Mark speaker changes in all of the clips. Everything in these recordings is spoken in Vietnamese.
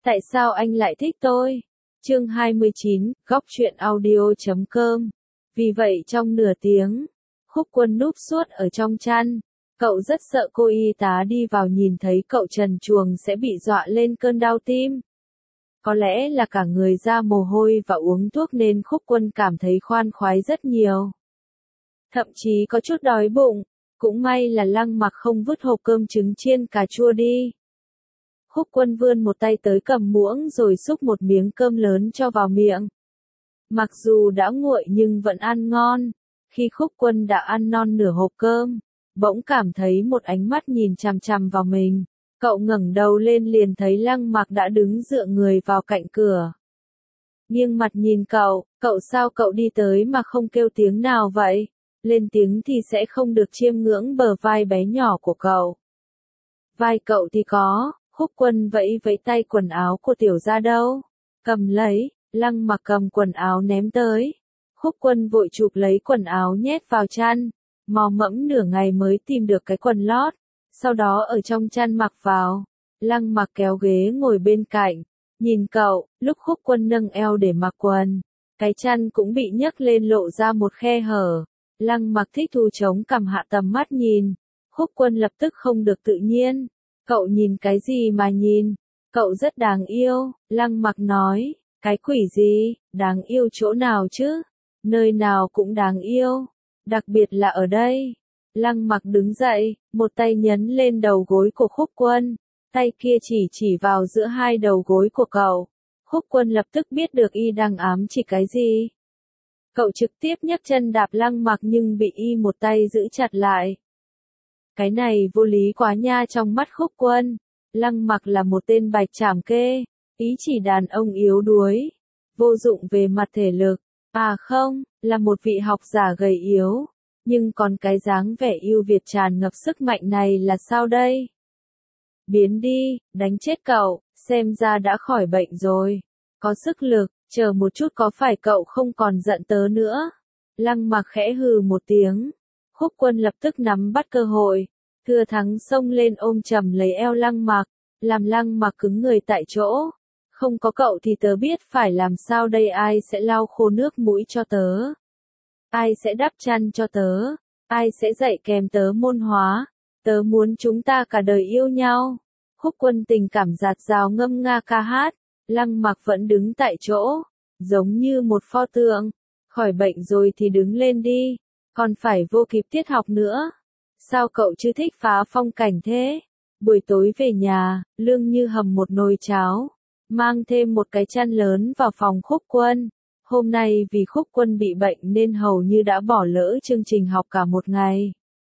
Speaker 1: Tại sao anh lại thích tôi? Chương 29, góc truyện audio.com. Vì vậy trong nửa tiếng, Khúc Quân núp suốt ở trong chăn. Cậu rất sợ cô y tá đi vào nhìn thấy cậu trần truồng sẽ bị dọa lên cơn đau tim. Có lẽ là cả người ra mồ hôi và uống thuốc nên Khúc Quân cảm thấy khoan khoái rất nhiều. Thậm chí có chút đói bụng, cũng may là Lăng Mặc không vứt hộp cơm trứng chiên cà chua đi. Khúc Quân vươn một tay tới cầm muỗng rồi xúc một miếng cơm lớn cho vào miệng. Mặc dù đã nguội nhưng vẫn ăn ngon. Khi Khúc Quân đã ăn non nửa hộp cơm, bỗng cảm thấy một ánh mắt nhìn chằm chằm vào mình. Cậu ngẩng đầu lên liền thấy Lăng Mặc đã đứng dựa người vào cạnh cửa. Nghiêng mặt nhìn cậu sao cậu đi tới mà không kêu tiếng nào vậy? Lên tiếng thì sẽ không được chiêm ngưỡng bờ vai bé nhỏ của cậu. Vai cậu thì có. Khúc Quân vẫy vẫy tay quần áo của tiểu gia đâu? Cầm lấy, Lăng Mặc cầm quần áo ném tới. Khúc Quân vội chụp lấy quần áo nhét vào chăn, mò mẫm nửa ngày mới tìm được cái quần lót, sau đó ở trong chăn mặc vào. Lăng Mặc kéo ghế ngồi bên cạnh, nhìn cậu, lúc Khúc Quân nâng eo để mặc quần, cái chăn cũng bị nhấc lên lộ ra một khe hở. Lăng Mặc thích thú chống cằm hạ tầm mắt nhìn, Khúc Quân lập tức không được tự nhiên. Cậu nhìn cái gì mà nhìn? Cậu rất đáng yêu, Lăng Mặc nói. Cái quỷ gì, đáng yêu chỗ nào chứ? Nơi nào cũng đáng yêu, đặc biệt là ở đây. Lăng Mặc đứng dậy, một tay nhấn lên đầu gối của Khúc Quân, tay kia chỉ vào giữa hai đầu gối của cậu. Khúc Quân lập tức biết được y đang ám chỉ cái gì. Cậu trực tiếp nhấc chân đạp Lăng Mặc nhưng bị y một tay giữ chặt lại. Cái này vô lý quá nha. Trong mắt Khúc Quân, Lăng Mặc là một tên bạch trảm kê, ý chỉ đàn ông yếu đuối, vô dụng về mặt thể lực, à không, là một vị học giả gầy yếu, nhưng còn cái dáng vẻ yêu Việt tràn ngập sức mạnh này là sao đây? Biến đi, đánh chết cậu, xem ra đã khỏi bệnh rồi, có sức lực, chờ một chút có phải cậu không còn giận tớ nữa? Lăng Mặc khẽ hừ một tiếng. Khúc Quân lập tức nắm bắt cơ hội, thừa thắng xông lên ôm chầm lấy eo Lăng Mặc, làm Lăng Mặc cứng người tại chỗ. Không có cậu thì tớ biết phải làm sao đây, ai sẽ lau khô nước mũi cho tớ? Ai sẽ đắp chăn cho tớ? Ai sẽ dạy kèm tớ môn hóa? Tớ muốn chúng ta cả đời yêu nhau. Khúc Quân tình cảm dạt dào ngâm nga ca hát, Lăng Mặc vẫn đứng tại chỗ, giống như một pho tượng. Khỏi bệnh rồi thì đứng lên đi. Còn phải vô kịp tiết học nữa. Sao cậu chưa thích phá phong cảnh thế? Buổi tối về nhà, Lương Như hầm một nồi cháo, mang thêm một cái chăn lớn vào phòng Khúc Quân. Hôm nay vì Khúc Quân bị bệnh nên hầu như đã bỏ lỡ chương trình học cả một ngày.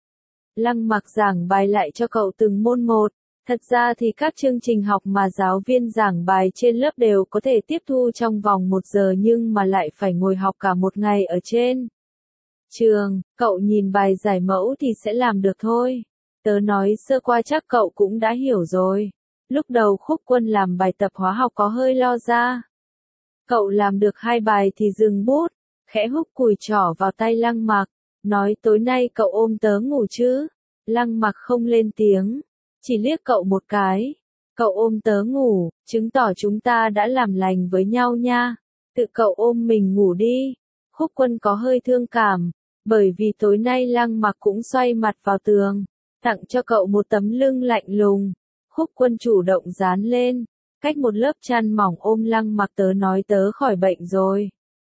Speaker 1: Lăng Mặc giảng bài lại cho cậu từng môn một. Thật ra thì các chương trình học mà giáo viên giảng bài trên lớp đều có thể tiếp thu trong vòng 1 giờ nhưng mà lại phải ngồi học cả một ngày ở trên trường. Cậu nhìn bài giải mẫu thì sẽ làm được thôi. Tớ nói sơ qua chắc cậu cũng đã hiểu rồi. Lúc đầu Khúc Quân làm bài tập hóa học có hơi lo ra. Cậu làm được 2 bài thì dừng bút, khẽ húc cùi trỏ vào tay Lăng Mặc, nói tối nay cậu ôm tớ ngủ chứ? Lăng Mặc không lên tiếng, chỉ liếc cậu một cái. Cậu ôm tớ ngủ, chứng tỏ chúng ta đã làm lành với nhau nha. Tự cậu ôm mình ngủ đi. Khúc Quân có hơi thương cảm, bởi vì tối nay Lăng Mặc cũng xoay mặt vào tường, tặng cho cậu một tấm lưng lạnh lùng. Khúc Quân chủ động dán lên, cách một lớp chăn mỏng ôm Lăng Mặc, tớ nói tớ khỏi bệnh rồi.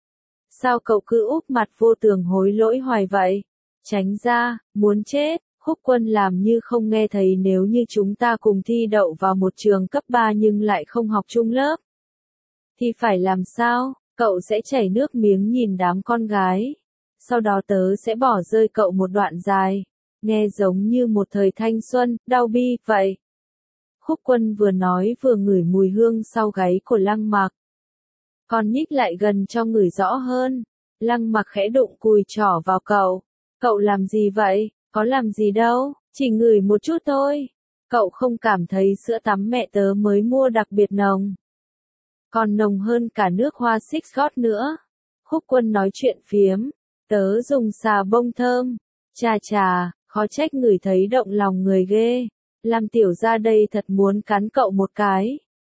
Speaker 1: Sao cậu cứ úp mặt vô tường hối lỗi hoài vậy? Tránh ra, muốn chết. Khúc Quân làm như không nghe thấy, nếu như chúng ta cùng thi đậu vào một trường cấp 3 nhưng lại không học chung lớp, thì phải làm sao? Cậu sẽ chảy nước miếng nhìn đám con gái. Sau đó tớ sẽ bỏ rơi cậu một đoạn dài. Nghe giống như một thời thanh xuân, đau bi, vậy. Khúc Quân vừa nói vừa ngửi mùi hương sau gáy của Lăng Mặc. Còn nhích lại gần cho ngửi rõ hơn. Lăng Mặc khẽ đụng cùi trỏ vào cậu. Cậu làm gì vậy? Có làm gì đâu, chỉ ngửi một chút thôi. Cậu không cảm thấy sữa tắm mẹ tớ mới mua đặc biệt nồng, còn nồng hơn cả nước hoa Six God nữa. Khúc Quân nói chuyện phiếm, tớ dùng xà bông thơm. Chà, khó trách ngửi thấy động lòng người ghê. Làm tiểu ra đây thật muốn cắn cậu một cái.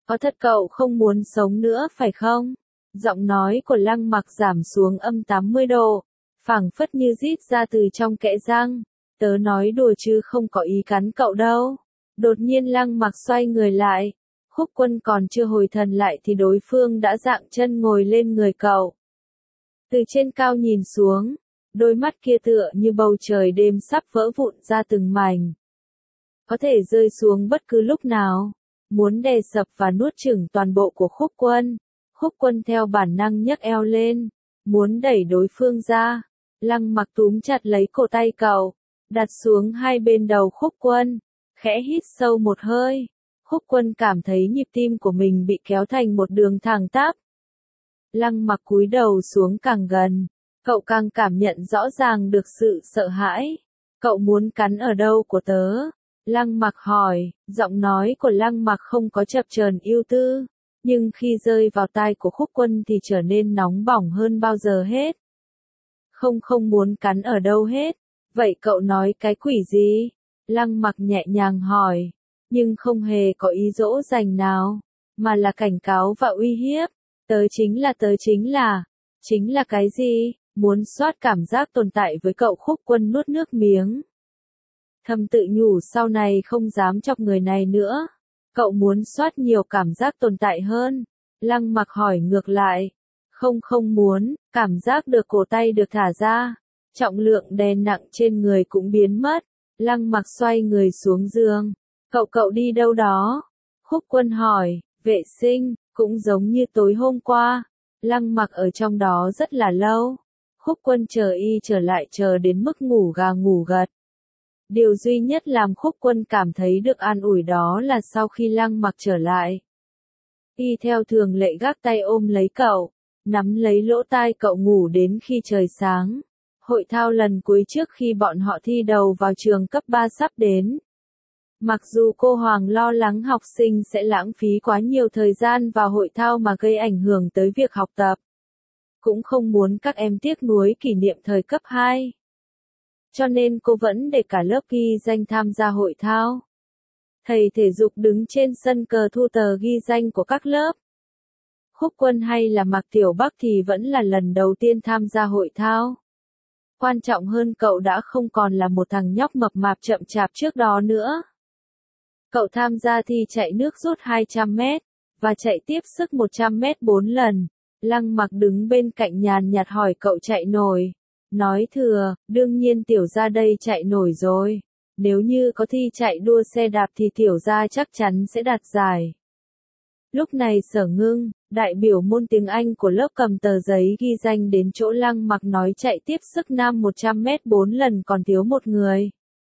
Speaker 1: Có thật cậu không muốn sống nữa phải không? Giọng nói của Lăng Mặc giảm xuống âm 80 độ, phảng phất như rít ra từ trong kẽ răng. Tớ nói đùa chứ không có ý cắn cậu đâu. Đột nhiên Lăng Mặc xoay người lại. Khúc Quân còn chưa hồi thần lại thì đối phương đã dạng chân ngồi lên người cậu. Từ trên cao nhìn xuống, đôi mắt kia tựa như bầu trời đêm sắp vỡ vụn ra từng mảnh. Có thể rơi xuống bất cứ lúc nào, muốn đè sập và nuốt chửng toàn bộ của Khúc Quân. Khúc Quân theo bản năng nhấc eo lên, muốn đẩy đối phương ra. Lăng Mặc túm chặt lấy cổ tay cậu, đặt xuống hai bên đầu Khúc Quân, khẽ hít sâu một hơi. Khúc Quân cảm thấy nhịp tim của mình bị kéo thành một đường thẳng tắp. Lăng Mặc cúi đầu xuống càng gần, cậu càng cảm nhận rõ ràng được sự sợ hãi. Cậu muốn cắn ở đâu của tớ? Lăng Mặc hỏi, giọng nói của Lăng Mặc không có chập chờn ưu tư, nhưng khi rơi vào tai của Khúc Quân thì trở nên nóng bỏng hơn bao giờ hết. Không muốn cắn ở đâu hết. Vậy cậu nói cái quỷ gì? Lăng Mặc nhẹ nhàng hỏi, nhưng không hề có ý dỗ dành nào, mà là cảnh cáo và uy hiếp. Tớ chính là cái gì? Muốn soát cảm giác tồn tại với cậu. Khúc Quân nuốt nước miếng. Thầm tự nhủ sau này không dám chọc người này nữa. Cậu muốn soát nhiều cảm giác tồn tại hơn. Lăng Mặc hỏi ngược lại. Không muốn, cảm giác được cổ tay được thả ra. Trọng lượng đè nặng trên người cũng biến mất. Lăng Mặc xoay người xuống giường. Cậu đi đâu đó? Khúc Quân hỏi, vệ sinh, cũng giống như tối hôm qua. Lăng Mặc ở trong đó rất là lâu. Khúc Quân chờ y trở lại chờ đến mức ngủ gà ngủ gật. Điều duy nhất làm Khúc Quân cảm thấy được an ủi đó là sau khi Lăng Mặc trở lại, y theo thường lệ gác tay ôm lấy cậu, nắm lấy lỗ tai cậu ngủ đến khi trời sáng. Hội thao lần cuối trước khi bọn họ thi đầu vào trường cấp 3 sắp đến. Mặc dù cô Hoàng lo lắng học sinh sẽ lãng phí quá nhiều thời gian vào hội thao mà gây ảnh hưởng tới việc học tập, cũng không muốn các em tiếc nuối kỷ niệm thời cấp 2. Cho nên cô vẫn để cả lớp ghi danh tham gia hội thao. Thầy thể dục đứng trên sân cờ thu tờ ghi danh của các lớp. Khúc Quân hay là Mạc Tiểu Bắc thì vẫn là lần đầu tiên tham gia hội thao. Quan trọng hơn cậu đã không còn là một thằng nhóc mập mạp chậm chạp trước đó nữa. Cậu tham gia thi chạy nước rút 200 mét, và chạy tiếp sức 100 mét 4 lần. Lăng Mặc đứng bên cạnh nhàn nhạt hỏi cậu chạy nổi. Nói thừa, đương nhiên tiểu gia đây chạy nổi rồi. Nếu như có thi chạy đua xe đạp thì tiểu gia chắc chắn sẽ đạt giải. Lúc này Sở Ngưng, đại biểu môn tiếng Anh của lớp cầm tờ giấy ghi danh đến chỗ Lăng Mặc nói chạy tiếp sức nam 100 mét 4 lần còn thiếu một người.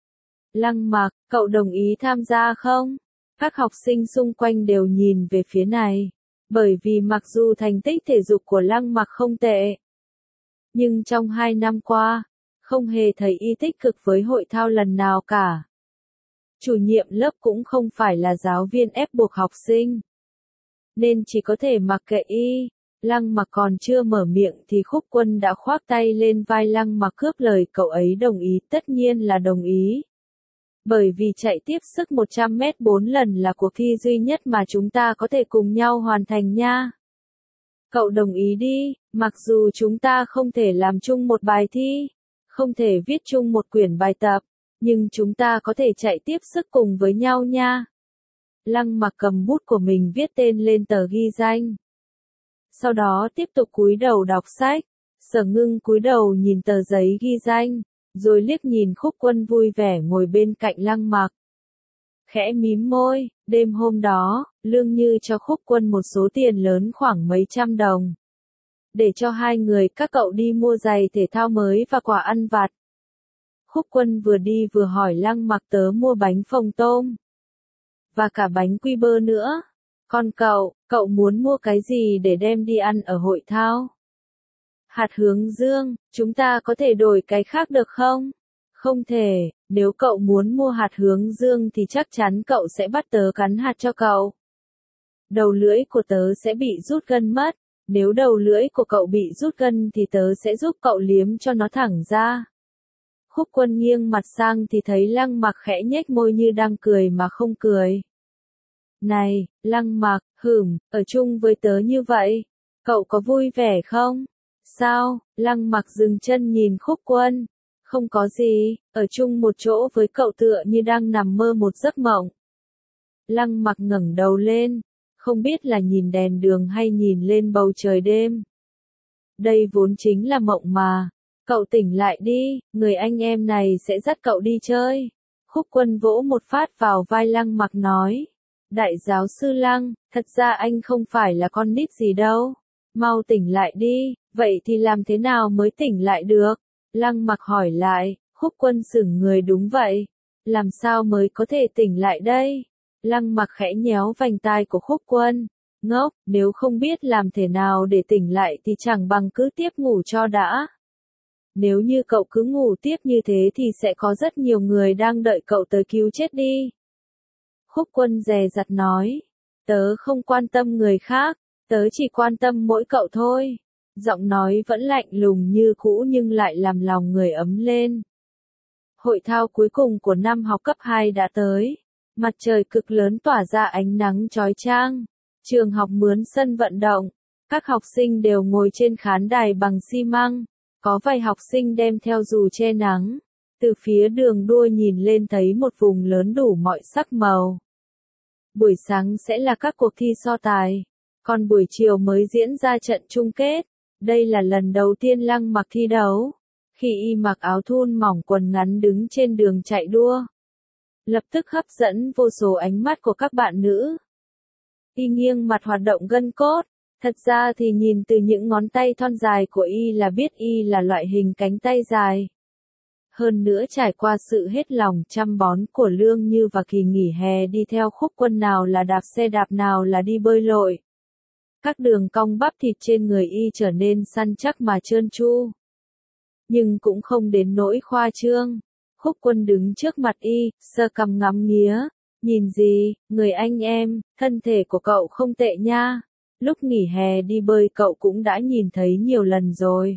Speaker 1: Lăng Mặc, cậu đồng ý tham gia không? Các học sinh xung quanh đều nhìn về phía này. Bởi vì mặc dù thành tích thể dục của Lăng Mặc không tệ, nhưng trong 2 năm qua, không hề thấy y tích cực với hội thao lần nào cả. Chủ nhiệm lớp cũng không phải là giáo viên ép buộc học sinh, nên chỉ có thể mặc kệ y. Lăng Mặc còn chưa mở miệng thì Khúc Quân đã khoác tay lên vai Lăng Mặc cướp lời. Cậu ấy đồng ý, tất nhiên là đồng ý. Bởi vì chạy tiếp sức 100 mét 4 lần là cuộc thi duy nhất mà chúng ta có thể cùng nhau hoàn thành nha. Cậu đồng ý đi, mặc dù chúng ta không thể làm chung một bài thi, không thể viết chung một quyển bài tập, nhưng chúng ta có thể chạy tiếp sức cùng với nhau nha. Lăng Mặc cầm bút của mình viết tên lên tờ ghi danh. Sau đó tiếp tục cúi đầu đọc sách. Sở Ngưng cúi đầu nhìn tờ giấy ghi danh, rồi liếc nhìn Khúc Quân vui vẻ ngồi bên cạnh Lăng Mặc. Khẽ mím môi, đêm hôm đó, Lương Như cho Khúc Quân một số tiền lớn khoảng mấy trăm đồng. Để cho hai người các cậu đi mua giày thể thao mới và quà ăn vặt. Khúc Quân vừa đi vừa hỏi Lăng Mặc tớ mua bánh phồng tôm. Và cả bánh quy bơ nữa. Còn cậu muốn mua cái gì để đem đi ăn ở hội thao? Hạt hướng dương, chúng ta có thể đổi cái khác được không? Không thể, nếu cậu muốn mua hạt hướng dương thì chắc chắn cậu sẽ bắt tớ cắn hạt cho cậu. Đầu lưỡi của tớ sẽ bị rút gân mất, nếu đầu lưỡi của cậu bị rút gân thì tớ sẽ giúp cậu liếm cho nó thẳng ra. Khúc Quân nghiêng mặt sang thì thấy Lăng Mặc khẽ nhếch môi như đang cười mà không cười. Này, Lăng Mặc, ở chung với tớ như vậy, cậu có vui vẻ không? Sao? Lăng Mặc dừng chân nhìn Khúc Quân. Không có gì, ở chung một chỗ với cậu tựa như đang nằm mơ một giấc mộng. Lăng Mặc ngẩng đầu lên, không biết là nhìn đèn đường hay nhìn lên bầu trời đêm. Đây vốn chính là mộng mà. Cậu tỉnh lại đi, người anh em này sẽ dắt cậu đi chơi. Khúc Quân vỗ một phát vào vai Lăng Mặc nói. Đại giáo sư Lăng, thật ra anh không phải là con nít gì đâu. Mau tỉnh lại đi, vậy thì làm thế nào mới tỉnh lại được? Lăng Mặc hỏi lại, Khúc Quân sững người đúng vậy. Làm sao mới có thể tỉnh lại đây? Lăng Mặc khẽ nhéo vành tai của Khúc Quân. Ngốc, nếu không biết làm thế nào để tỉnh lại thì chẳng bằng cứ tiếp ngủ cho đã. Nếu như cậu cứ ngủ tiếp như thế thì sẽ có rất nhiều người đang đợi cậu tới cứu chết đi. Khúc Quân dè dặt nói, tớ không quan tâm người khác, tớ chỉ quan tâm mỗi cậu thôi. Giọng nói vẫn lạnh lùng như cũ nhưng lại làm lòng người ấm lên. Hội thao cuối cùng của năm học cấp 2 đã tới. Mặt trời cực lớn tỏa ra ánh nắng chói chang. Trường học mướn sân vận động. Các học sinh đều ngồi trên khán đài bằng xi măng. Có vài học sinh đem theo dù che nắng. Từ phía đường đua nhìn lên thấy một vùng lớn đủ mọi sắc màu. Buổi sáng sẽ là các cuộc thi so tài. Còn buổi chiều mới diễn ra trận chung kết. Đây là lần đầu tiên Lăng Mặc thi đấu. Khi y mặc áo thun mỏng quần ngắn đứng trên đường chạy đua. Lập tức hấp dẫn vô số ánh mắt của các bạn nữ. Y nghiêng mặt hoạt động gân cốt. Thật ra thì nhìn từ những ngón tay thon dài của y là biết y là loại hình cánh tay dài. Hơn nữa trải qua sự hết lòng chăm bón của Lương Như và kỳ nghỉ hè đi theo Khúc Quân nào là đạp xe đạp nào là đi bơi lội. Các đường cong bắp thịt trên người y trở nên săn chắc mà trơn tru. Nhưng cũng không đến nỗi khoa trương. Khúc Quân đứng trước mặt y, sơ cằm ngắm nghía. Nhìn gì, người anh em, thân thể của cậu không tệ nha. Lúc nghỉ hè đi bơi cậu cũng đã nhìn thấy nhiều lần rồi.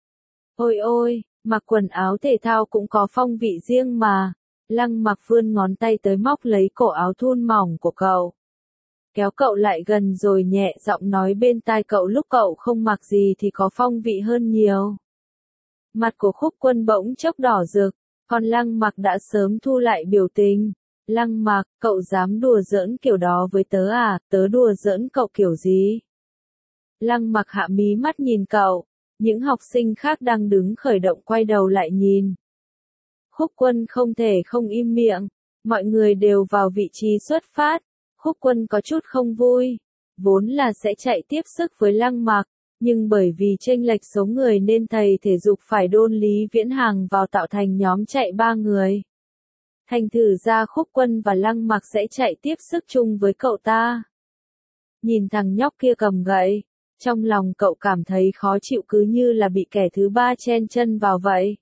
Speaker 1: Ôi ôi, mặc quần áo thể thao cũng có phong vị riêng mà. Lăng Mặc vươn ngón tay tới móc lấy cổ áo thun mỏng của cậu. Kéo cậu lại gần rồi nhẹ giọng nói bên tai cậu lúc cậu không mặc gì thì có phong vị hơn nhiều. Mặt của Khúc Quân bỗng chốc đỏ rực, còn Lăng Mặc đã sớm thu lại biểu tình. Lăng Mặc, cậu dám đùa giỡn kiểu đó với tớ à, tớ đùa giỡn cậu kiểu gì? Lăng Mặc hạ mí mắt nhìn cậu, những học sinh khác đang đứng khởi động quay đầu lại nhìn. Khúc Quân không thể không im miệng, mọi người đều vào vị trí xuất phát. Khúc Quân có chút không vui, vốn là sẽ chạy tiếp sức với Lăng Mặc, nhưng bởi vì chênh lệch số người nên thầy thể dục phải đôn Lý Viễn Hàng vào tạo thành nhóm chạy 3 người. Thành thử ra Khúc Quân và Lăng Mặc sẽ chạy tiếp sức chung với cậu ta. Nhìn thằng nhóc kia cầm gậy, trong lòng cậu cảm thấy khó chịu cứ như là bị kẻ thứ ba chen chân vào vậy.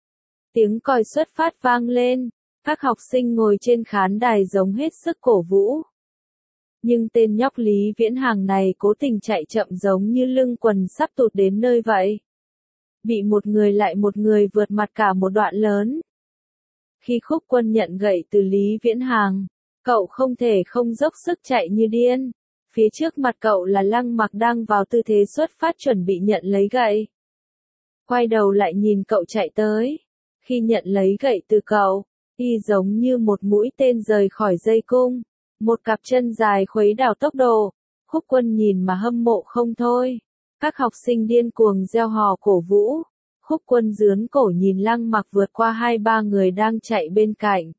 Speaker 1: Tiếng còi xuất phát vang lên, các học sinh ngồi trên khán đài giống hết sức cổ vũ. Nhưng tên nhóc Lý Viễn Hàng này cố tình chạy chậm giống như lưng quần sắp tụt đến nơi vậy. Bị một người lại một người vượt mặt cả một đoạn lớn. Khi Khúc Quân nhận gậy từ Lý Viễn Hàng, cậu không thể không dốc sức chạy như điên. Phía trước mặt cậu là Lăng Mặc đang vào tư thế xuất phát chuẩn bị nhận lấy gậy. Quay đầu lại nhìn cậu chạy tới. Khi nhận lấy gậy từ cậu, y giống như một mũi tên rời khỏi dây cung. Một cặp chân dài khuấy đảo tốc độ. Khúc Quân nhìn mà hâm mộ không thôi. Các học sinh điên cuồng reo hò cổ vũ. Khúc Quân dướn cổ nhìn Lăng Mặc vượt qua 2-3 người đang chạy bên cạnh.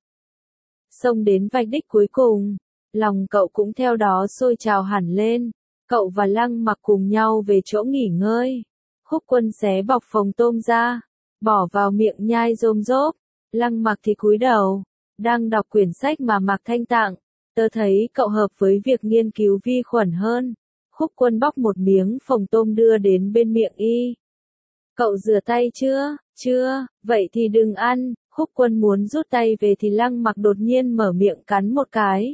Speaker 1: Xông đến vạch đích cuối cùng, lòng cậu cũng theo đó sôi trào hẳn lên. Cậu và Lăng Mặc cùng nhau về chỗ nghỉ ngơi. Khúc Quân xé bọc phồng tôm ra, bỏ vào miệng nhai rôm rốp. Lăng Mặc thì cúi đầu, đang đọc quyển sách mà Mạc Thanh tặng. Tớ thấy cậu hợp với việc nghiên cứu vi khuẩn hơn. Khúc Quân bóc một miếng phồng tôm đưa đến bên miệng y. Cậu rửa tay chưa? Chưa, vậy thì đừng ăn. Khúc Quân muốn rút tay về thì Lăng Mặc đột nhiên mở miệng cắn một cái.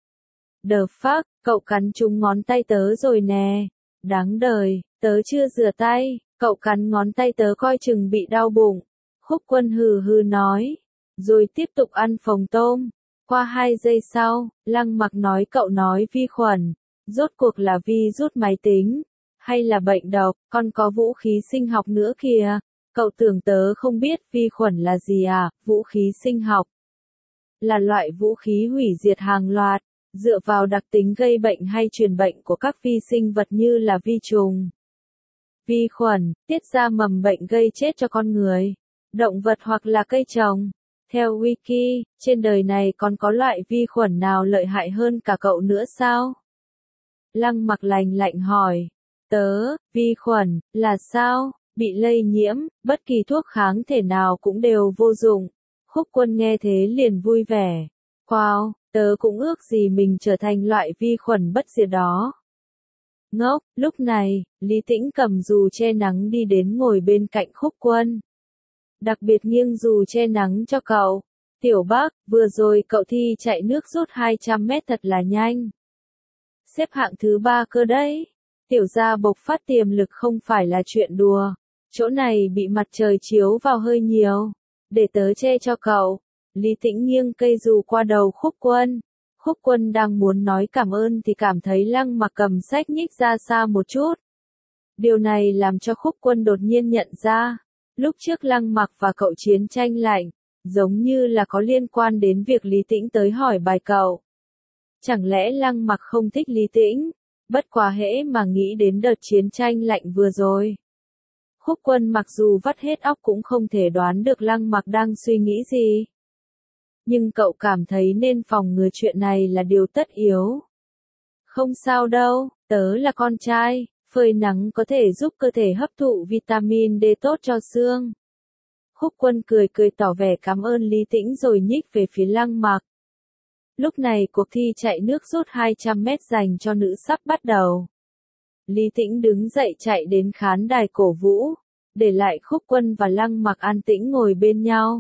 Speaker 1: The fuck, cậu cắn trúng ngón tay tớ rồi nè. Đáng đời, tớ chưa rửa tay, cậu cắn ngón tay tớ coi chừng bị đau bụng. Khúc Quân hừ hừ nói, rồi tiếp tục ăn phồng tôm. Qua 2 giây sau, Lăng Mặc nói cậu nói vi khuẩn, rốt cuộc là virus máy tính, hay là bệnh độc, còn có vũ khí sinh học nữa kìa. Cậu tưởng tớ không biết vi khuẩn là gì à? Vũ khí sinh học là loại vũ khí hủy diệt hàng loạt, dựa vào đặc tính gây bệnh hay truyền bệnh của các vi sinh vật như là vi trùng, vi khuẩn, tiết ra mầm bệnh gây chết cho con người, động vật hoặc là cây trồng. Theo Wiki, trên đời này còn có loại vi khuẩn nào lợi hại hơn cả cậu nữa sao? Lăng Mặc lạnh lạnh hỏi. Vi khuẩn, là sao? Bị lây nhiễm, bất kỳ thuốc kháng thể nào cũng đều vô dụng. Khúc Quân nghe thế liền vui vẻ. Wow, tớ cũng ước gì mình trở thành loại vi khuẩn bất diệt đó. Ngốc, lúc này, Lý Tĩnh cầm dù che nắng đi đến ngồi bên cạnh Khúc Quân. Đặc biệt nghiêng dù che nắng cho cậu. Tiểu Bắc, vừa rồi cậu thi chạy nước rút 200 mét thật là nhanh. Xếp hạng thứ 3 cơ đấy. Tiểu gia bộc phát tiềm lực không phải là chuyện đùa. Chỗ này bị mặt trời chiếu vào hơi nhiều. Để tớ che cho cậu. Lý Tĩnh nghiêng cây dù qua đầu Khúc Quân. Khúc Quân đang muốn nói cảm ơn thì cảm thấy Lăng Mặc cầm sách nhích ra xa một chút. Điều này làm cho Khúc Quân đột nhiên nhận ra. Lúc trước Lăng Mặc và cậu chiến tranh lạnh, giống như là có liên quan đến việc Lý Tĩnh tới hỏi bài cậu. Chẳng lẽ Lăng Mặc không thích Lý Tĩnh? Bất quá hễ mà nghĩ đến đợt chiến tranh lạnh vừa rồi. Khúc Quân mặc dù vắt hết óc cũng không thể đoán được Lăng Mặc đang suy nghĩ gì. Nhưng cậu cảm thấy nên phòng ngừa chuyện này là điều tất yếu. Không sao đâu, tớ là con trai, phơi nắng có thể giúp cơ thể hấp thụ vitamin D tốt cho xương. Khúc Quân cười cười tỏ vẻ cảm ơn Lý Tĩnh rồi nhích về phía Lăng Mặc. Lúc này cuộc thi chạy nước rút 200 mét dành cho nữ sắp bắt đầu. Lý Tĩnh đứng dậy chạy đến khán đài cổ vũ, để lại Khúc Quân và Lăng Mặc an tĩnh ngồi bên nhau.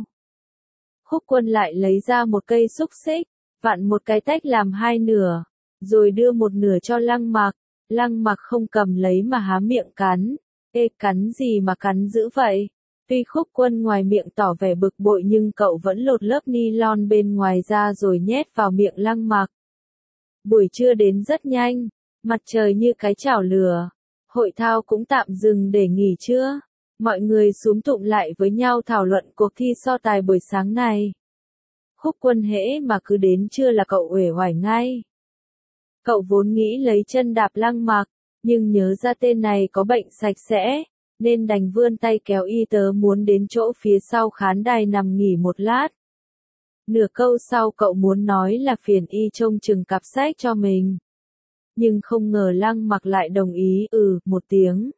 Speaker 1: Khúc Quân lại lấy ra một cây xúc xích, vặn một cái tách làm hai nửa, rồi đưa một nửa cho Lăng Mặc. Lăng Mặc không cầm lấy mà há miệng cắn. Ê, cắn gì mà cắn dữ vậy? Tuy Khúc Quân ngoài miệng tỏ vẻ bực bội nhưng cậu vẫn lột lớp nylon bên ngoài ra rồi nhét vào miệng Lăng Mặc. Buổi trưa đến rất nhanh, mặt trời như cái chảo lửa. Hội thao cũng tạm dừng để nghỉ trưa. Mọi người xúm tụm lại với nhau thảo luận cuộc thi so tài buổi sáng này. Khúc Quân hễ mà cứ đến trưa là cậu uể oải ngay. Cậu vốn nghĩ lấy chân đạp Lăng Mặc, nhưng nhớ ra tên này có bệnh sạch sẽ, nên đành vươn tay kéo y tớ muốn đến chỗ phía sau khán đài nằm nghỉ một lát. Nửa câu sau cậu muốn nói là phiền y trông chừng cặp sách cho mình. Nhưng không ngờ Lăng Mặc lại đồng ý một tiếng.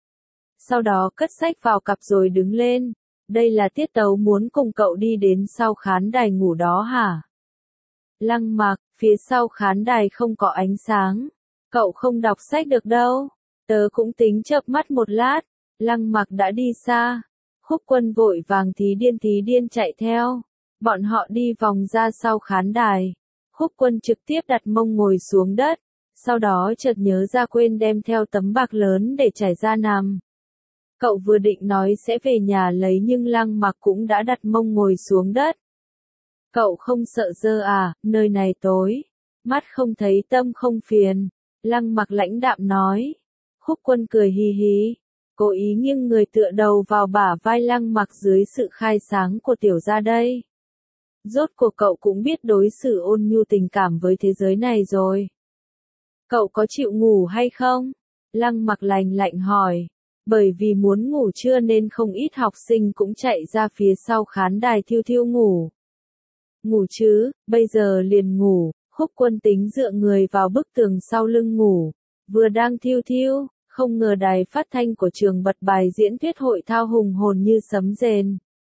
Speaker 1: Sau đó cất sách vào cặp rồi đứng lên. Đây là tiết tấu muốn cùng cậu đi đến sau khán đài ngủ đó hả? Lăng Mặc, phía sau khán đài không có ánh sáng. Cậu không đọc sách được đâu. Tớ cũng tính chợp mắt một lát. Lăng Mặc đã đi xa. Khúc Quân vội vàng thí điên chạy theo. Bọn họ đi vòng ra sau khán đài. Khúc Quân trực tiếp đặt mông ngồi xuống đất. Sau đó chợt nhớ ra quên đem theo tấm bạc lớn để trải ra nằm. Cậu vừa định nói sẽ về nhà lấy nhưng Lăng Mặc cũng đã đặt mông ngồi xuống đất. Cậu không sợ dơ à, nơi này tối. Mắt không thấy tâm không phiền. Lăng Mặc lãnh đạm nói. Khúc Quân cười hì hì. Cố ý nghiêng người tựa đầu vào bả vai Lăng Mặc dưới sự khai sáng của tiểu gia đây. Rốt cuộc cậu cũng biết đối xử ôn nhu tình cảm với thế giới này rồi. Cậu có chịu ngủ hay không? Lăng Mặc lạnh lạnh hỏi. Bởi vì muốn ngủ trưa nên không ít học sinh cũng chạy ra phía sau khán đài thiêu thiêu ngủ. Ngủ chứ, bây giờ liền ngủ. Khúc Quân tính dựa người vào bức tường sau lưng ngủ. Vừa đang thiêu thiêu, không ngờ đài phát thanh của trường bật bài diễn thuyết hội thao hùng hồn như sấm rền.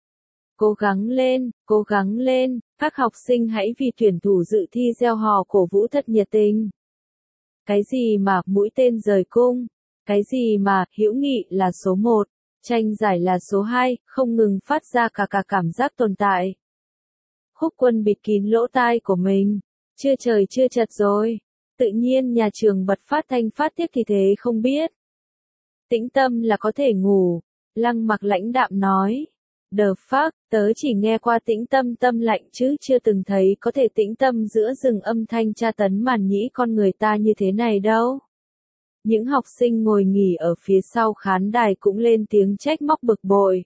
Speaker 1: Cố gắng lên, các học sinh hãy vì tuyển thủ dự thi reo hò cổ vũ thật nhiệt tình. Cái gì mà mũi tên rời cung, cái gì mà hữu nghị là số 1, tranh giải là số 2, không ngừng phát ra cả cảm giác tồn tại. Khúc Quân bịt kín lỗ tai của mình, chưa trời chưa chật rồi. Tự nhiên nhà trường bật phát thanh phát tiếp thì thế không biết. Tĩnh tâm là có thể ngủ, Lăng Mặc lãnh đạm nói. The fuck, tớ chỉ nghe qua tĩnh tâm tâm lạnh chứ chưa từng thấy có thể tĩnh tâm giữa rừng âm thanh tra tấn màn nhĩ con người ta như thế này đâu. Những học sinh ngồi nghỉ ở phía sau khán đài cũng lên tiếng trách móc bực bội.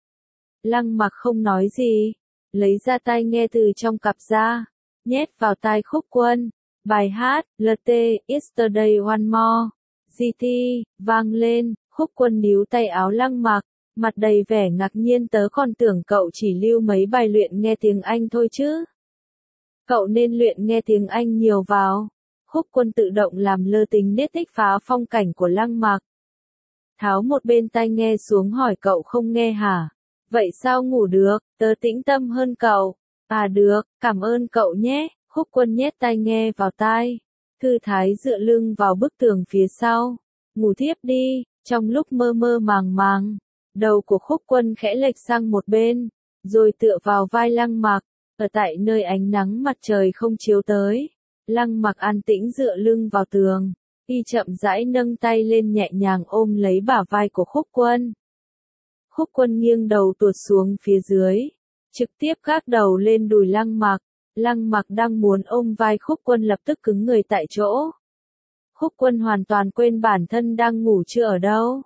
Speaker 1: Lăng Mặc không nói gì, lấy ra tai nghe từ trong cặp ra, nhét vào tai Khúc Quân. Bài hát, LT, Yesterday One More, GT, vang lên, Khúc Quân níu tay áo Lăng Mặc, mặt đầy vẻ ngạc nhiên tớ còn tưởng cậu chỉ lưu mấy bài luyện nghe tiếng Anh thôi chứ. Cậu nên luyện nghe tiếng Anh nhiều vào. Khúc Quân tự động làm lơ tính nết thích phá phong cảnh của Lăng Mặc. Tháo một bên tai nghe xuống hỏi cậu không nghe hả? Vậy sao ngủ được, tớ tĩnh tâm hơn cậu. À được, cảm ơn cậu nhé. Khúc Quân nhét tai nghe vào tai, thư thái dựa lưng vào bức tường phía sau, ngủ thiếp đi. Trong lúc mơ mơ màng màng, đầu của Khúc Quân khẽ lệch sang một bên, rồi tựa vào vai Lăng Mặc, ở tại nơi ánh nắng mặt trời không chiếu tới. Lăng Mặc an tĩnh dựa lưng vào tường, y chậm rãi nâng tay lên nhẹ nhàng ôm lấy bả vai của Khúc Quân. Khúc Quân nghiêng đầu tuột xuống phía dưới, trực tiếp gác đầu lên đùi Lăng Mặc. Lăng Mặc đang muốn ôm vai Khúc Quân lập tức cứng người tại chỗ. Khúc Quân hoàn toàn quên bản thân đang ngủ chưa ở đâu.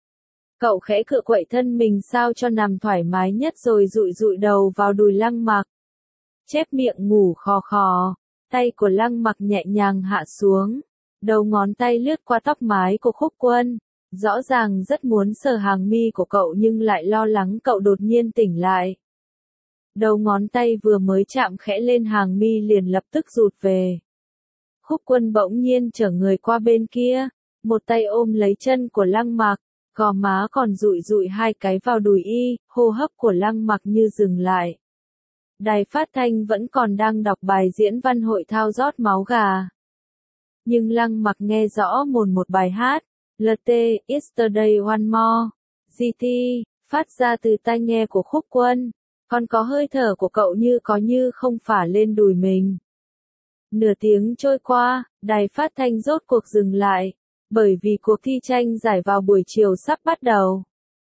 Speaker 1: Cậu khẽ cựa quậy thân mình sao cho nằm thoải mái nhất rồi dụi dụi đầu vào đùi Lăng Mặc. Chép miệng ngủ khò khò, tay của Lăng Mặc nhẹ nhàng hạ xuống, đầu ngón tay lướt qua tóc mái của Khúc Quân. Rõ ràng rất muốn sờ hàng mi của cậu nhưng lại lo lắng cậu đột nhiên tỉnh lại. Đầu ngón tay vừa mới chạm khẽ lên hàng mi liền lập tức rụt về. Khúc Quân bỗng nhiên trở người qua bên kia, một tay ôm lấy chân của Lăng Mặc, gò má còn dụi dụi hai cái vào đùi y, hô hấp của Lăng Mặc như dừng lại. Đài phát thanh vẫn còn đang đọc bài diễn văn hội thao rót máu gà. Nhưng Lăng Mặc nghe rõ một bài hát, LT, Yesterday One More, GT, phát ra từ tai nghe của Khúc Quân. Còn có hơi thở của cậu như không phả lên đùi mình. Nửa tiếng trôi qua, đài phát thanh rốt cuộc dừng lại, bởi vì cuộc thi tranh giải vào buổi chiều sắp bắt đầu.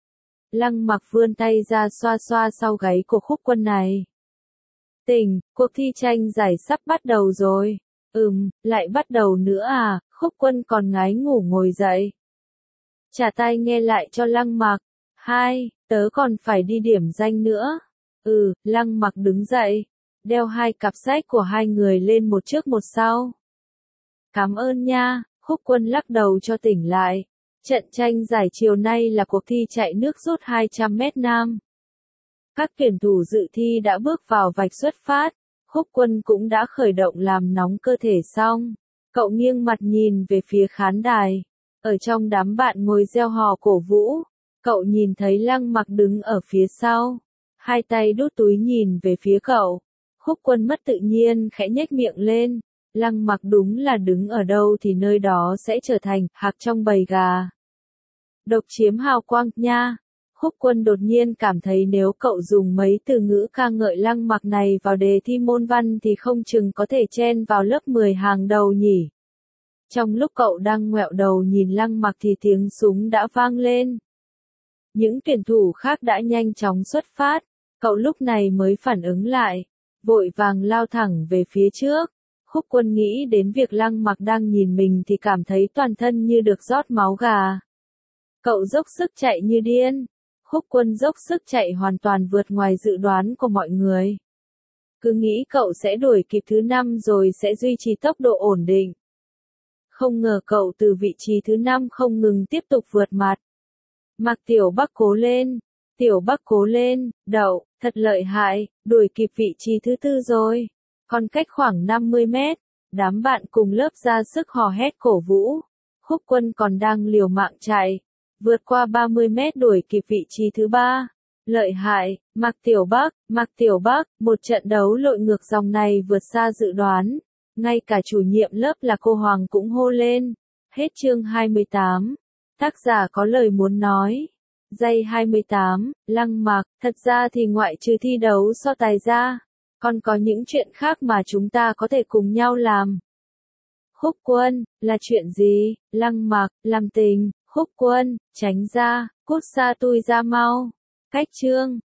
Speaker 1: Lăng Mặc vươn tay ra xoa xoa sau gáy của Khúc Quân này. Tỉnh, cuộc thi tranh giải sắp bắt đầu rồi. Lại bắt đầu nữa à? Khúc Quân còn ngái ngủ ngồi dậy. Trả tai nghe lại cho Lăng Mặc. Tớ còn phải đi điểm danh nữa. Lăng Mặc đứng dậy, đeo hai cặp sách của hai người lên một trước một sau. Cảm ơn nha. Khúc Quân lắc đầu cho tỉnh lại. Trận tranh giải chiều nay là cuộc thi chạy nước rút 200 mét nam. Các tuyển thủ dự thi đã bước vào vạch xuất phát. Khúc Quân cũng đã khởi động làm nóng cơ thể xong. Cậu nghiêng mặt nhìn về phía khán đài. Ở trong đám bạn ngồi reo hò cổ vũ, cậu nhìn thấy Lăng Mặc đứng ở phía sau. Hai tay đút túi nhìn về phía cậu. Khúc Quân mất tự nhiên khẽ nhếch miệng lên. Lăng Mặc đúng là đứng ở đâu thì nơi đó sẽ trở thành hạc trong bầy gà. Độc chiếm hào quang nha. Khúc Quân đột nhiên cảm thấy nếu cậu dùng mấy từ ngữ ca ngợi Lăng Mặc này vào đề thi môn văn thì không chừng có thể chen vào lớp 10 hàng đầu nhỉ. Trong lúc cậu đang ngoẹo đầu nhìn Lăng Mặc thì tiếng súng đã vang lên. Những tuyển thủ khác đã nhanh chóng xuất phát. Cậu lúc này mới phản ứng lại, vội vàng lao thẳng về phía trước. Khúc Quân nghĩ đến việc Lăng Mặc đang nhìn mình thì cảm thấy toàn thân như được rót máu gà. Cậu dốc sức chạy như điên. Khúc Quân dốc sức chạy hoàn toàn vượt ngoài dự đoán của mọi người. Cứ nghĩ cậu sẽ đuổi kịp thứ 5 rồi sẽ duy trì tốc độ ổn định. Không ngờ cậu từ vị trí thứ 5 không ngừng tiếp tục vượt mặt. Mạc Tiểu Bắc cố lên. Tiểu Bắc cố lên, đậu, thật lợi hại, đuổi kịp vị trí thứ 4 rồi. Còn cách khoảng 50 mét, đám bạn cùng lớp ra sức hò hét cổ vũ. Khúc Quân còn đang liều mạng chạy, vượt qua 30 mét đuổi kịp vị trí thứ 3. Lợi hại, Mạc Tiểu Bắc, một trận đấu lội ngược dòng này vượt xa dự đoán. Ngay cả chủ nhiệm lớp là cô Hoàng cũng hô lên. Hết chương 28. Tác giả có lời muốn nói. Giây 28, Lăng Mặc, thật ra thì ngoại trừ thi đấu so tài ra, còn có những chuyện khác mà chúng ta có thể cùng nhau làm. Khúc Quân, là chuyện gì? Lăng Mặc, làm tình. Khúc Quân, tránh ra, cút xa tui ra mau. Cách chương